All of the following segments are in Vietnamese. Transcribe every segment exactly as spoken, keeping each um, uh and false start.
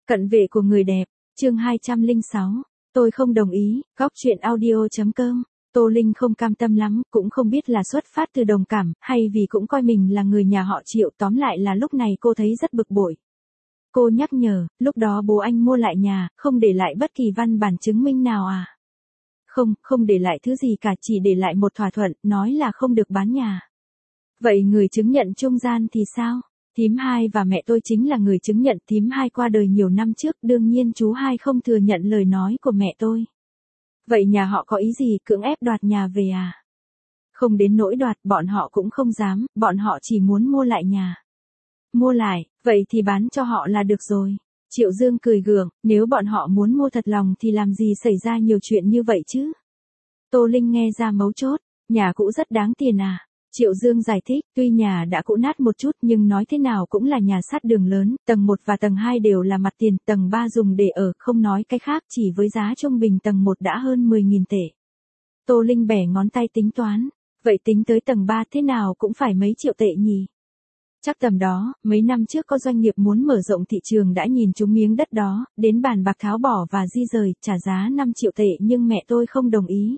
Cận vệ của người đẹp, chương hai trăm lẻ sáu. Tôi không đồng ý, góc chuyện audio.com. Tô Linh không cam tâm lắm, cũng không biết là xuất phát từ đồng cảm, hay vì cũng coi mình là người nhà họ Triệu, tóm lại là lúc này cô thấy rất bực bội. Cô nhắc nhở, lúc đó bố anh mua lại nhà, không để lại bất kỳ văn bản chứng minh nào à? Không, không để lại thứ gì cả, chỉ để lại một thỏa thuận, nói là không được bán nhà. Vậy người chứng nhận trung gian thì sao? Thím hai và mẹ tôi chính là người chứng nhận, thím hai qua đời nhiều năm trước, đương nhiên chú hai không thừa nhận lời nói của mẹ tôi. Vậy nhà họ có ý gì cưỡng ép đoạt nhà về à? Không đến nỗi đoạt, bọn họ cũng không dám, bọn họ chỉ muốn mua lại nhà. Mua lại, vậy thì bán cho họ là được rồi. Triệu Dương cười gượng, nếu bọn họ muốn mua thật lòng thì làm gì xảy ra nhiều chuyện như vậy chứ? Tô Linh nghe ra mấu chốt, nhà cũ rất đáng tiền à? Triệu Dương giải thích, tuy nhà đã cũ nát một chút nhưng nói thế nào cũng là nhà sát đường lớn, tầng một và tầng hai đều là mặt tiền, tầng ba dùng để ở, không nói cái khác, chỉ với giá trung bình tầng một đã hơn mười nghìn tệ. Tô Linh bẻ ngón tay tính toán, vậy tính tới tầng ba thế nào cũng phải mấy triệu tệ nhỉ? Chắc tầm đó, mấy năm trước có doanh nghiệp muốn mở rộng thị trường đã nhìn trúng miếng đất đó, đến bàn bạc tháo bỏ và di rời, trả giá năm triệu tệ nhưng mẹ tôi không đồng ý.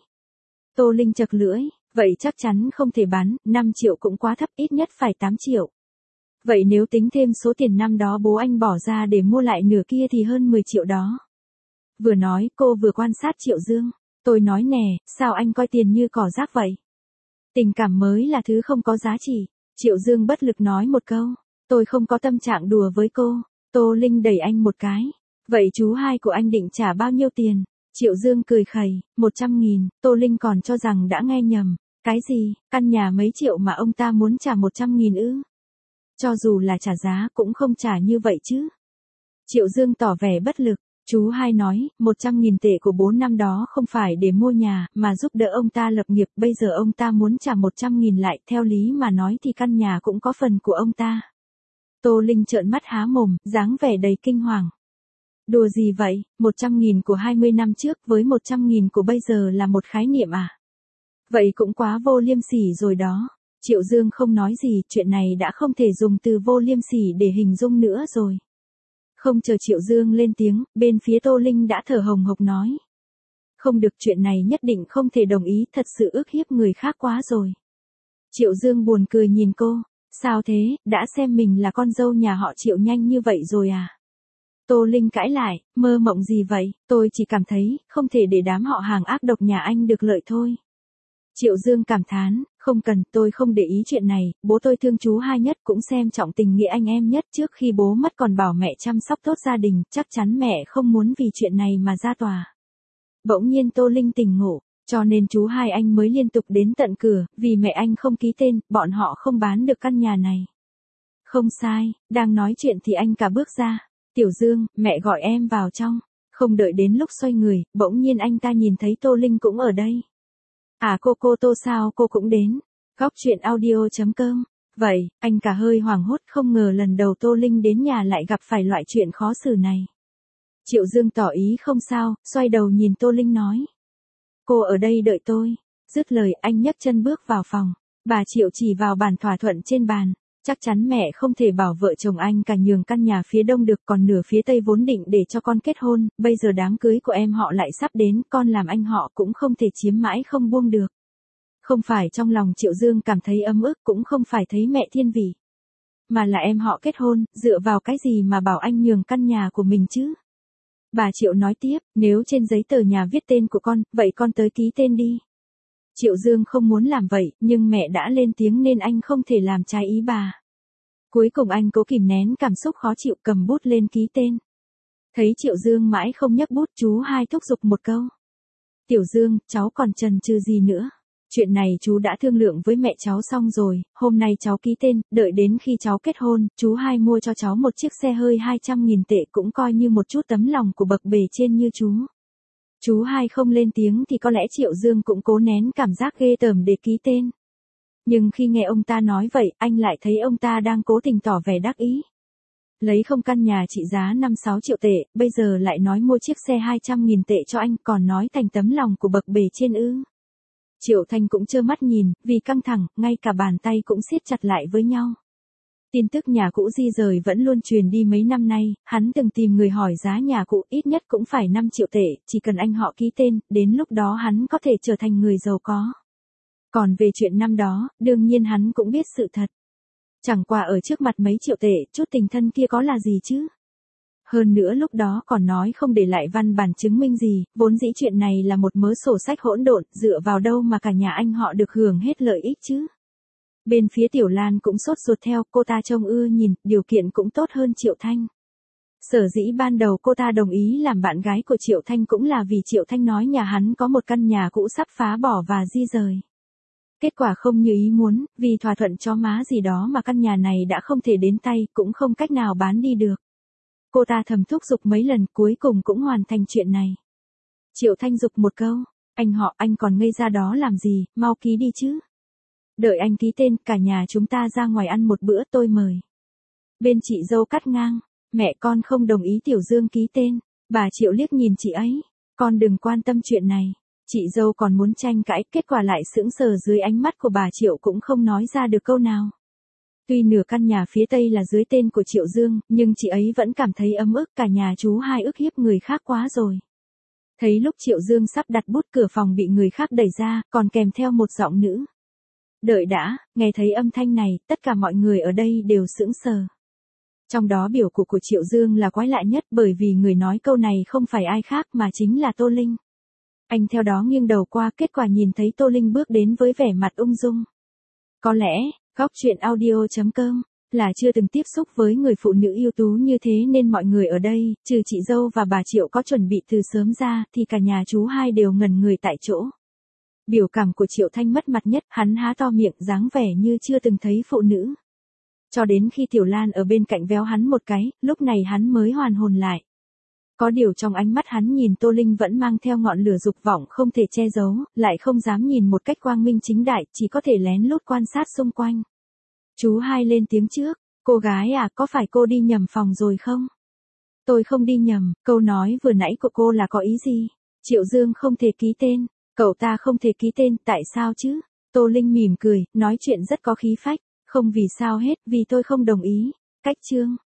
Tô Linh chật lưỡi. Vậy chắc chắn không thể bán, năm triệu cũng quá thấp, ít nhất phải tám triệu. Vậy nếu tính thêm số tiền năm đó bố anh bỏ ra để mua lại nửa kia thì hơn mười triệu đó. Vừa nói cô vừa quan sát Triệu Dương. Tôi nói nè, sao anh coi tiền như cỏ rác vậy? Tình cảm mới là thứ không có giá trị. Triệu Dương bất lực nói một câu. Tôi không có tâm trạng đùa với cô. Tô Linh đẩy anh một cái. Vậy chú hai của anh định trả bao nhiêu tiền? Triệu Dương cười khẩy, một trăm nghìn, Tô Linh còn cho rằng đã nghe nhầm. Cái gì, căn nhà mấy triệu mà ông ta muốn trả một trăm nghìn ư? Cho dù là trả giá cũng không trả như vậy chứ. Triệu Dương tỏ vẻ bất lực, chú hai nói, một trăm nghìn tệ của bố năm đó không phải để mua nhà, mà giúp đỡ ông ta lập nghiệp, bây giờ ông ta muốn trả một trăm nghìn lại, theo lý mà nói thì căn nhà cũng có phần của ông ta. Tô Linh trợn mắt há mồm, dáng vẻ đầy kinh hoàng. Đùa gì vậy, một trăm nghìn của hai mươi năm trước với một trăm nghìn của bây giờ là một khái niệm à? Vậy cũng quá vô liêm sỉ rồi đó. Triệu Dương không nói gì, chuyện này đã không thể dùng từ vô liêm sỉ để hình dung nữa rồi. Không chờ Triệu Dương lên tiếng, bên phía Tô Linh đã thở hồng hộc nói. Không được, chuyện này nhất định không thể đồng ý, thật sự ức hiếp người khác quá rồi. Triệu Dương buồn cười nhìn cô, sao thế, đã xem mình là con dâu nhà họ Triệu nhanh như vậy rồi à? Tô Linh cãi lại, mơ mộng gì vậy, tôi chỉ cảm thấy, không thể để đám họ hàng ác độc nhà anh được lợi thôi. Triệu Dương cảm thán, không cần, tôi không để ý chuyện này, bố tôi thương chú hai nhất, cũng xem trọng tình nghĩa anh em nhất, trước khi bố mất còn bảo mẹ chăm sóc tốt gia đình, chắc chắn mẹ không muốn vì chuyện này mà ra tòa. Bỗng nhiên Tô Linh tỉnh ngộ, cho nên chú hai anh mới liên tục đến tận cửa, vì mẹ anh không ký tên, bọn họ không bán được căn nhà này. Không sai, đang nói chuyện thì anh cả bước ra, Tiểu Dương, mẹ gọi em vào trong, không đợi đến lúc xoay người, bỗng nhiên anh ta nhìn thấy Tô Linh cũng ở đây. À cô cô Tô sao cô cũng đến. Góc chuyện audio.com. Vậy, anh cả hơi hoảng hốt, không ngờ lần đầu Tô Linh đến nhà lại gặp phải loại chuyện khó xử này. Triệu Dương tỏ ý không sao, xoay đầu nhìn Tô Linh nói. Cô ở đây đợi tôi. Dứt lời anh nhấc chân bước vào phòng. Bà Triệu chỉ vào bản thỏa thuận trên bàn. Chắc chắn mẹ không thể bảo vợ chồng anh cả nhường căn nhà phía đông được, còn nửa phía tây vốn định để cho con kết hôn, bây giờ đám cưới của em họ lại sắp đến, con làm anh họ cũng không thể chiếm mãi không buông được. Không phải trong lòng Triệu Dương cảm thấy ấm ức, cũng không phải thấy mẹ thiên vị, mà là em họ kết hôn, dựa vào cái gì mà bảo anh nhường căn nhà của mình chứ? Bà Triệu nói tiếp, nếu trên giấy tờ nhà viết tên của con, vậy con tới ký tên đi. Triệu Dương không muốn làm vậy, nhưng mẹ đã lên tiếng nên anh không thể làm trái ý bà. Cuối cùng anh cố kìm nén cảm xúc khó chịu, cầm bút lên ký tên. Thấy Triệu Dương mãi không nhấc bút, chú hai thúc giục một câu. Tiểu Dương, cháu còn chần chừ gì nữa? Chuyện này chú đã thương lượng với mẹ cháu xong rồi, hôm nay cháu ký tên, đợi đến khi cháu kết hôn, chú hai mua cho cháu một chiếc xe hơi hai trăm nghìn tệ, cũng coi như một chút tấm lòng của bậc bề trên như chú. Chú hai không lên tiếng thì có lẽ Triệu Dương cũng cố nén cảm giác ghê tởm để ký tên. Nhưng khi nghe ông ta nói vậy, anh lại thấy ông ta đang cố tình tỏ vẻ đắc ý. Lấy không căn nhà trị giá năm sáu triệu tệ, bây giờ lại nói mua chiếc xe hai trăm nghìn tệ cho anh, còn nói thành tấm lòng của bậc bề trên ư. Triệu Thanh cũng trơ mắt nhìn, vì căng thẳng, ngay cả bàn tay cũng siết chặt lại với nhau. Tin tức nhà cũ di rời vẫn luôn truyền đi mấy năm nay, hắn từng tìm người hỏi giá nhà cũ ít nhất cũng phải năm triệu tệ, chỉ cần anh họ ký tên, đến lúc đó hắn có thể trở thành người giàu có. Còn về chuyện năm đó, đương nhiên hắn cũng biết sự thật. Chẳng qua ở trước mặt mấy triệu tệ, chút tình thân kia có là gì chứ? Hơn nữa lúc đó còn nói không để lại văn bản chứng minh gì, vốn dĩ chuyện này là một mớ sổ sách hỗn độn, dựa vào đâu mà cả nhà anh họ được hưởng hết lợi ích chứ? Bên phía Tiểu Lan cũng sốt ruột theo, cô ta trông ưa nhìn, điều kiện cũng tốt hơn Triệu Thanh. Sở dĩ ban đầu cô ta đồng ý làm bạn gái của Triệu Thanh cũng là vì Triệu Thanh nói nhà hắn có một căn nhà cũ sắp phá bỏ và di rời. Kết quả không như ý muốn, vì thỏa thuận chó má gì đó mà căn nhà này đã không thể đến tay, cũng không cách nào bán đi được. Cô ta thầm thúc giục mấy lần, cuối cùng cũng hoàn thành chuyện này. Triệu Thanh giục một câu, anh họ, anh còn ngây ra đó làm gì, mau ký đi chứ. Đợi anh ký tên, cả nhà chúng ta ra ngoài ăn một bữa, tôi mời. Bên chị dâu cắt ngang, mẹ con không đồng ý Tiểu Dương ký tên. Bà Triệu liếc nhìn chị ấy, con đừng quan tâm chuyện này. Chị dâu còn muốn tranh cãi, kết quả lại sững sờ dưới ánh mắt của bà Triệu cũng không nói ra được câu nào. Tuy nửa căn nhà phía tây là dưới tên của Triệu Dương, nhưng chị ấy vẫn cảm thấy ấm ức, cả nhà chú hai ức hiếp người khác quá rồi. Thấy lúc Triệu Dương sắp đặt bút, cửa phòng bị người khác đẩy ra, còn kèm theo một giọng nữ. Đợi đã, nghe thấy âm thanh này, tất cả mọi người ở đây đều sững sờ. Trong đó biểu cụ của Triệu Dương là quái lạ nhất, bởi vì người nói câu này không phải ai khác mà chính là Tô Linh. Anh theo đó nghiêng đầu qua, kết quả nhìn thấy Tô Linh bước đến với vẻ mặt ung dung. Có lẽ, góc truyện audio chấm com là chưa từng tiếp xúc với người phụ nữ ưu tú như thế nên mọi người ở đây, trừ chị dâu và bà Triệu có chuẩn bị từ sớm ra, thì cả nhà chú hai đều ngẩn người tại chỗ. Biểu cảm của Triệu Thanh mất mặt nhất, hắn há to miệng dáng vẻ như chưa từng thấy phụ nữ. Cho đến khi Tiểu Lan ở bên cạnh véo hắn một cái, lúc này hắn mới hoàn hồn lại. Có điều trong ánh mắt hắn nhìn Tô Linh vẫn mang theo ngọn lửa dục vọng không thể che giấu, lại không dám nhìn một cách quang minh chính đại, chỉ có thể lén lút quan sát xung quanh. Chú hai lên tiếng trước, cô gái à, có phải cô đi nhầm phòng rồi không? Tôi không đi nhầm, câu nói vừa nãy của cô là có ý gì? Triệu Dương không thể ký tên, cậu ta không thể ký tên, tại sao chứ? Tô Linh mỉm cười, nói chuyện rất có khí phách, không vì sao hết, vì tôi không đồng ý. Cách chương